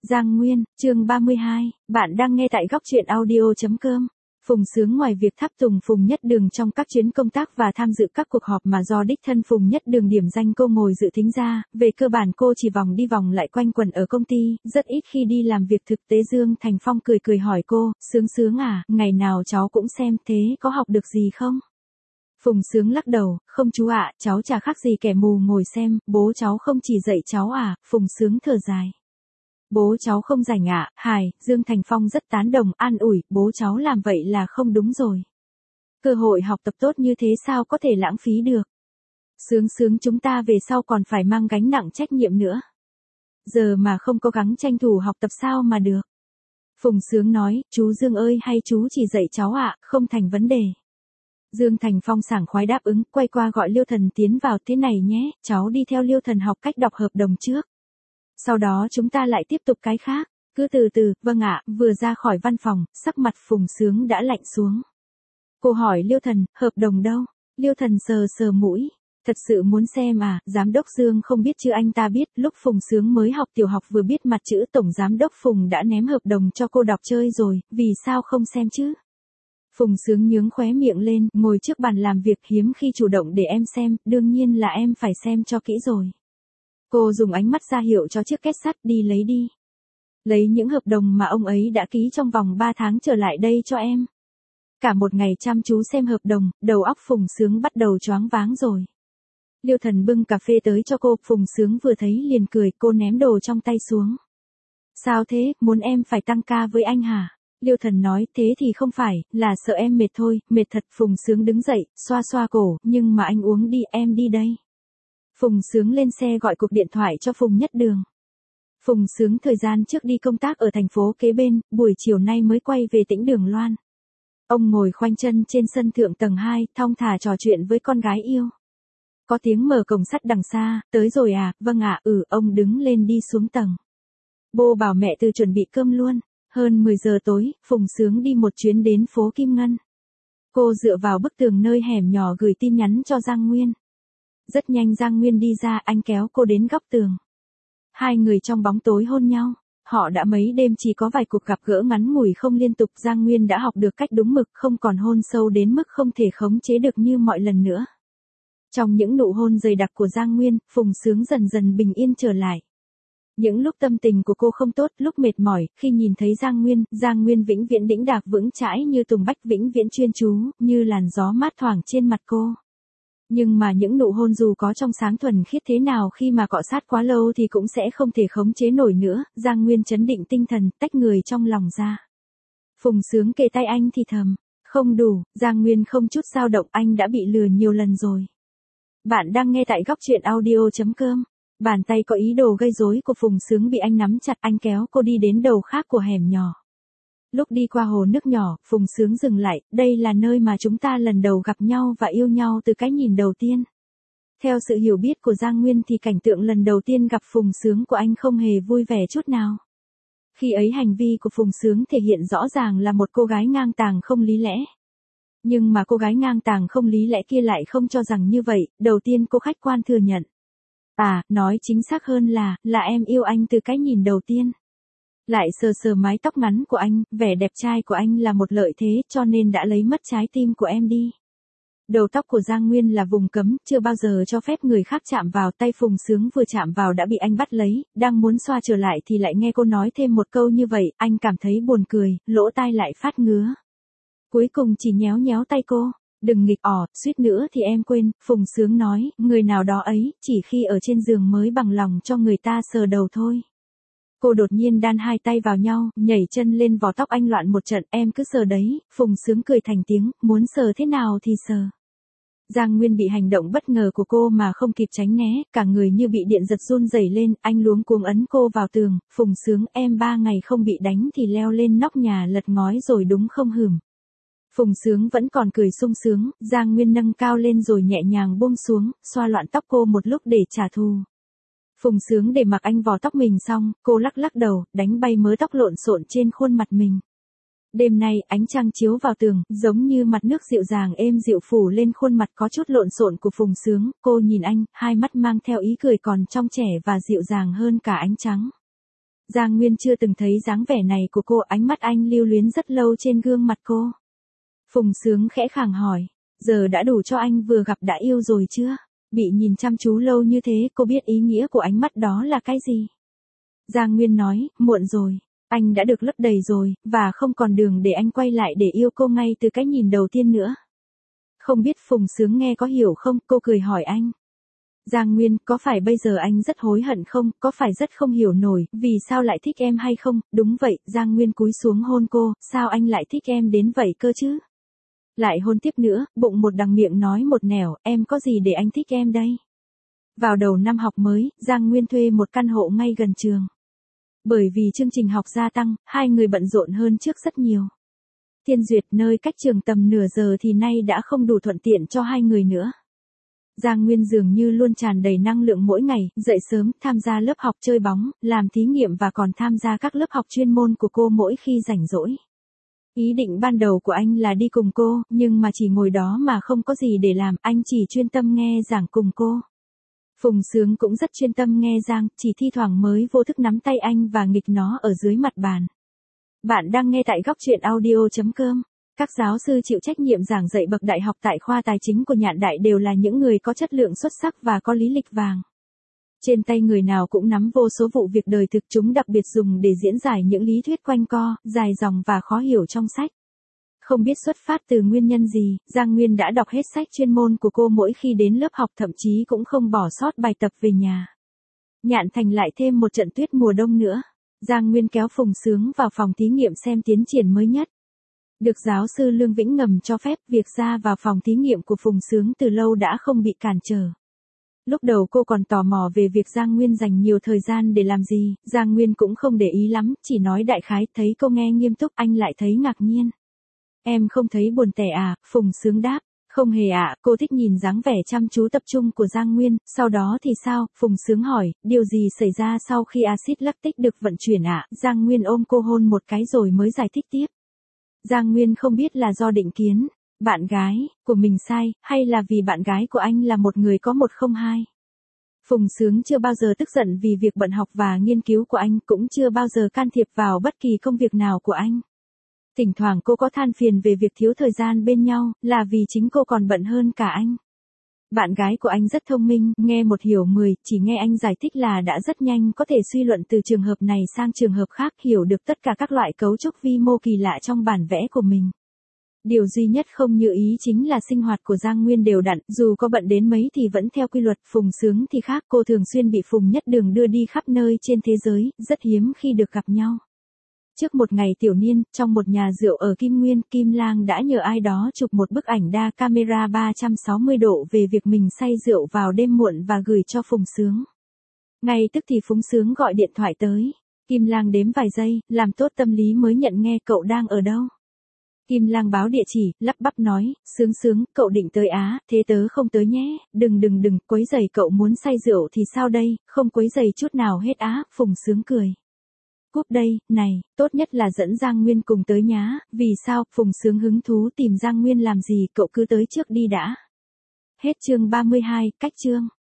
Giang Nguyên, chương 32, bạn đang nghe tại góc truyện audio.com. Phùng Sướng ngoài việc tháp tùng Phùng Nhất Đường trong các chuyến công tác và tham dự các cuộc họp mà do đích thân Phùng Nhất Đường điểm danh cô ngồi dự thính ra, về cơ bản cô chỉ vòng đi vòng lại quanh quẩn ở công ty, rất ít khi đi làm việc thực tế. Dương Thành Phong cười cười hỏi cô, Sướng à, ngày nào cháu cũng xem, thế có học được gì không? Phùng Sướng lắc đầu, không chú ạ, cháu chả khác gì kẻ mù ngồi xem, bố cháu không chỉ dạy cháu à. Phùng Sướng thở dài. Bố cháu không rảnh ạ, hài. Dương Thành Phong rất tán đồng, an ủi, bố cháu làm vậy là không đúng rồi. Cơ hội học tập tốt như thế sao có thể lãng phí được. Sướng chúng ta về sau còn phải mang gánh nặng trách nhiệm nữa. Giờ mà không cố gắng tranh thủ học tập sao mà được. Phùng Sướng nói, chú Dương ơi, hay chú chỉ dạy cháu ạ, không thành vấn đề. Dương Thành Phong sảng khoái đáp ứng, quay qua gọi Liêu Thần tiến vào, thế này nhé, cháu đi theo Liêu Thần học cách đọc hợp đồng trước. Sau đó chúng ta lại tiếp tục cái khác, cứ từ từ. Vâng ạ. Vừa ra khỏi văn phòng, sắc mặt Phùng Sướng đã lạnh xuống. Cô hỏi Liêu Thần, hợp đồng đâu? Liêu Thần sờ sờ mũi, thật sự muốn xem à? Giám đốc Dương không biết chứ anh ta biết, lúc Phùng Sướng mới học tiểu học vừa biết mặt chữ tổng giám đốc Phùng đã ném hợp đồng cho cô đọc chơi rồi, vì sao không xem chứ? Phùng Sướng nhướng khóe miệng lên, ngồi trước bàn làm việc, hiếm khi chủ động để em xem, đương nhiên là em phải xem cho kỹ rồi. Cô dùng ánh mắt ra hiệu cho chiếc két sắt, đi lấy đi. Lấy những hợp đồng mà ông ấy đã ký trong vòng 3 tháng trở lại đây cho em. Cả một ngày chăm chú xem hợp đồng, đầu óc Phùng Sướng bắt đầu choáng váng rồi. Liêu Thần bưng cà phê tới cho cô, Phùng Sướng vừa thấy liền cười, cô ném đồ trong tay xuống. Sao thế, muốn em phải tăng ca với anh hả? Liêu Thần nói, thế thì không phải, là sợ em mệt thôi, mệt thật. Phùng Sướng đứng dậy, xoa xoa cổ, nhưng mà anh uống đi, em đi đây. Phùng Sướng lên xe gọi cuộc điện thoại cho Phùng Nhất Đường. Phùng Sướng thời gian trước đi công tác ở thành phố kế bên, buổi chiều nay mới quay về Tĩnh Đường Loan. Ông ngồi khoanh chân trên sân thượng tầng 2, thong thả trò chuyện với con gái yêu. Có tiếng mở cổng sắt đằng xa, tới rồi à? Vâng ạ. Ông đứng lên đi xuống tầng. Bố bảo mẹ Từ chuẩn bị cơm luôn. Hơn 10 giờ tối, Phùng Sướng đi một chuyến đến phố Kim Ngân. Cô dựa vào bức tường nơi hẻm nhỏ gửi tin nhắn cho Giang Nguyên. Rất nhanh Giang Nguyên đi ra, anh kéo cô đến góc tường. Hai người trong bóng tối hôn nhau. Họ đã mấy đêm chỉ có vài cuộc gặp gỡ ngắn ngủi không liên tục. Giang Nguyên đã học được cách đúng mực, không còn hôn sâu đến mức không thể khống chế được như mọi lần nữa. Trong những nụ hôn dày đặc của Giang Nguyên, Phùng Sướng dần dần bình yên trở lại. Những lúc tâm tình của cô không tốt, lúc mệt mỏi, khi nhìn thấy Giang Nguyên vĩnh viễn đĩnh đạc vững chãi như tùng bách, vĩnh viễn chuyên chú, như làn gió mát thoảng trên mặt cô. Nhưng mà những nụ hôn dù có trong sáng thuần khiết thế nào, khi mà cọ sát quá lâu thì cũng sẽ không thể khống chế nổi nữa. Giang Nguyên trấn định tinh thần, tách người trong lòng ra. Phùng Sướng kề tay anh thì thầm, không đủ. Giang Nguyên không chút dao động, anh đã bị lừa nhiều lần rồi. Bạn đang nghe tại góc truyện audio.com. Bàn tay có ý đồ gây rối của Phùng Sướng bị anh nắm chặt, anh kéo cô đi đến đầu khác của hẻm nhỏ. Lúc đi qua hồ nước nhỏ, Phùng Sướng dừng lại, đây là nơi mà chúng ta lần đầu gặp nhau và yêu nhau từ cái nhìn đầu tiên. Theo sự hiểu biết của Giang Nguyên thì cảnh tượng lần đầu tiên gặp Phùng Sướng của anh không hề vui vẻ chút nào. Khi ấy hành vi của Phùng Sướng thể hiện rõ ràng là một cô gái ngang tàng không lý lẽ. Nhưng mà cô gái ngang tàng không lý lẽ kia lại không cho rằng như vậy, đầu tiên cô khách quan thừa nhận. Nói chính xác hơn là em yêu anh từ cái nhìn đầu tiên. Lại sờ sờ mái tóc ngắn của anh, vẻ đẹp trai của anh là một lợi thế cho nên đã lấy mất trái tim của em đi. Đầu tóc của Giang Nguyên là vùng cấm, chưa bao giờ cho phép người khác chạm vào, tay Phùng Sướng vừa chạm vào đã bị anh bắt lấy, đang muốn xoa trở lại thì lại nghe cô nói thêm một câu như vậy, anh cảm thấy buồn cười, lỗ tai lại phát ngứa. Cuối cùng chỉ nhéo nhéo tay cô. Đừng nghịch suýt nữa thì em quên. Phùng Sướng nói, người nào đó ấy, chỉ khi ở trên giường mới bằng lòng cho người ta sờ đầu thôi. Cô đột nhiên đan hai tay vào nhau, nhảy chân lên vò tóc anh loạn một trận, em cứ sờ đấy. Phùng Sướng cười thành tiếng, muốn sờ thế nào thì sờ. Giang Nguyên bị hành động bất ngờ của cô mà không kịp tránh né, cả người như bị điện giật run rẩy lên, anh luống cuống ấn cô vào tường. Phùng Sướng, em 3 ngày không bị đánh thì leo lên nóc nhà lật ngói rồi đúng không hửm? Phùng Sướng vẫn còn cười sung sướng, Giang Nguyên nâng cao lên rồi nhẹ nhàng buông xuống, xoa loạn tóc cô một lúc để trả thù. Phùng Sướng để mặc anh vò tóc mình xong, cô lắc lắc đầu, đánh bay mớ tóc lộn xộn trên khuôn mặt mình. Đêm nay, ánh trăng chiếu vào tường, giống như mặt nước dịu dàng êm dịu phủ lên khuôn mặt có chút lộn xộn của Phùng Sướng, cô nhìn anh, hai mắt mang theo ý cười còn trong trẻ và dịu dàng hơn cả ánh trắng. Giang Nguyên chưa từng thấy dáng vẻ này của cô, ánh mắt anh lưu luyến rất lâu trên gương mặt cô. Phùng Sướng khẽ khàng hỏi, giờ đã đủ cho anh vừa gặp đã yêu rồi chưa? Bị nhìn chăm chú lâu như thế, cô biết ý nghĩa của ánh mắt đó là cái gì? Giang Nguyên nói, muộn rồi, anh đã được lấp đầy rồi, và không còn đường để anh quay lại để yêu cô ngay từ cái nhìn đầu tiên nữa. Không biết Phùng Sướng nghe có hiểu không, cô cười hỏi anh. Giang Nguyên, có phải bây giờ anh rất hối hận không, có phải rất không hiểu nổi, vì sao lại thích em hay không? Đúng vậy, Giang Nguyên cúi xuống hôn cô, sao anh lại thích em đến vậy cơ chứ? Lại hôn tiếp nữa, bụng một đằng miệng nói một nẻo, em có gì để anh thích em đây? Vào đầu năm học mới, Giang Nguyên thuê một căn hộ ngay gần trường. Bởi vì chương trình học gia tăng, hai người bận rộn hơn trước rất nhiều. Thiên Duyệt nơi cách trường tầm nửa giờ thì nay đã không đủ thuận tiện cho hai người nữa. Giang Nguyên dường như luôn tràn đầy năng lượng mỗi ngày, dậy sớm, tham gia lớp học chơi bóng, làm thí nghiệm và còn tham gia các lớp học chuyên môn của cô mỗi khi rảnh rỗi. Ý định ban đầu của anh là đi cùng cô, nhưng mà chỉ ngồi đó mà không có gì để làm, anh chỉ chuyên tâm nghe giảng cùng cô. Phùng Sướng cũng rất chuyên tâm nghe Giang, chỉ thi thoảng mới vô thức nắm tay anh và nghịch nó ở dưới mặt bàn. Bạn đang nghe tại góc truyện audio.com. Các giáo sư chịu trách nhiệm giảng dạy bậc đại học tại khoa tài chính của Nhạn Đại đều là những người có chất lượng xuất sắc và có lý lịch vàng. Trên tay người nào cũng nắm vô số vụ việc đời thực, chúng đặc biệt dùng để diễn giải những lý thuyết quanh co, dài dòng và khó hiểu trong sách. Không biết xuất phát từ nguyên nhân gì, Giang Nguyên đã đọc hết sách chuyên môn của cô mỗi khi đến lớp học, thậm chí cũng không bỏ sót bài tập về nhà. Nhạn Thành lại thêm một trận tuyết mùa đông nữa. Giang Nguyên kéo Phùng Sướng vào phòng thí nghiệm xem tiến triển mới nhất. Được giáo sư Lương Vĩnh ngầm cho phép, việc ra vào phòng thí nghiệm của Phùng Sướng từ lâu đã không bị cản trở. Lúc đầu cô còn tò mò về việc Giang Nguyên dành nhiều thời gian để làm gì, Giang Nguyên cũng không để ý lắm, chỉ nói đại khái, thấy cô nghe nghiêm túc, anh lại thấy ngạc nhiên. Em không thấy buồn tẻ à, Phùng Sướng đáp, không hề ạ, cô thích nhìn dáng vẻ chăm chú tập trung của Giang Nguyên, sau đó thì sao, Phùng Sướng hỏi, điều gì xảy ra sau khi axit lactic được vận chuyển ạ, Giang Nguyên ôm cô hôn một cái rồi mới giải thích tiếp. Giang Nguyên không biết là do định kiến, bạn gái của mình sai, hay là vì bạn gái của anh là một người có 102. Phùng Sướng chưa bao giờ tức giận vì việc bận học và nghiên cứu của anh, cũng chưa bao giờ can thiệp vào bất kỳ công việc nào của anh. Thỉnh thoảng cô có than phiền về việc thiếu thời gian bên nhau, là vì chính cô còn bận hơn cả anh. Bạn gái của anh rất thông minh, nghe một hiểu 10, chỉ nghe anh giải thích là đã rất nhanh có thể suy luận từ trường hợp này sang trường hợp khác, hiểu được tất cả các loại cấu trúc vi mô kỳ lạ trong bản vẽ của mình. Điều duy nhất không như ý chính là sinh hoạt của Giang Nguyên đều đặn, dù có bận đến mấy thì vẫn theo quy luật. Phùng Sướng thì khác, cô thường xuyên bị Phùng Nhất Đường đưa đi khắp nơi trên thế giới, rất hiếm khi được gặp nhau. Trước một ngày tiểu niên, trong một nhà rượu ở Kim Nguyên, Kim Lang đã nhờ ai đó chụp một bức ảnh đa camera 360 độ về việc mình say rượu vào đêm muộn và gửi cho Phùng Sướng. Ngay tức thì Phùng Sướng gọi điện thoại tới. Kim Lang đếm vài giây, làm tốt tâm lý mới nhận nghe, cậu đang ở đâu? Kim Lang báo địa chỉ, lắp bắp nói, Sướng, cậu định tới Á, thế tớ không tới nhé, đừng, quấy rầy, cậu muốn say rượu thì sao đây, không quấy rầy chút nào hết á, Phùng Sướng cười. Cúp đây, này, tốt nhất là dẫn Giang Nguyên cùng tới nhá, vì sao, Phùng Sướng hứng thú tìm Giang Nguyên làm gì, cậu cứ tới trước đi đã. Hết chương 32, cách chương.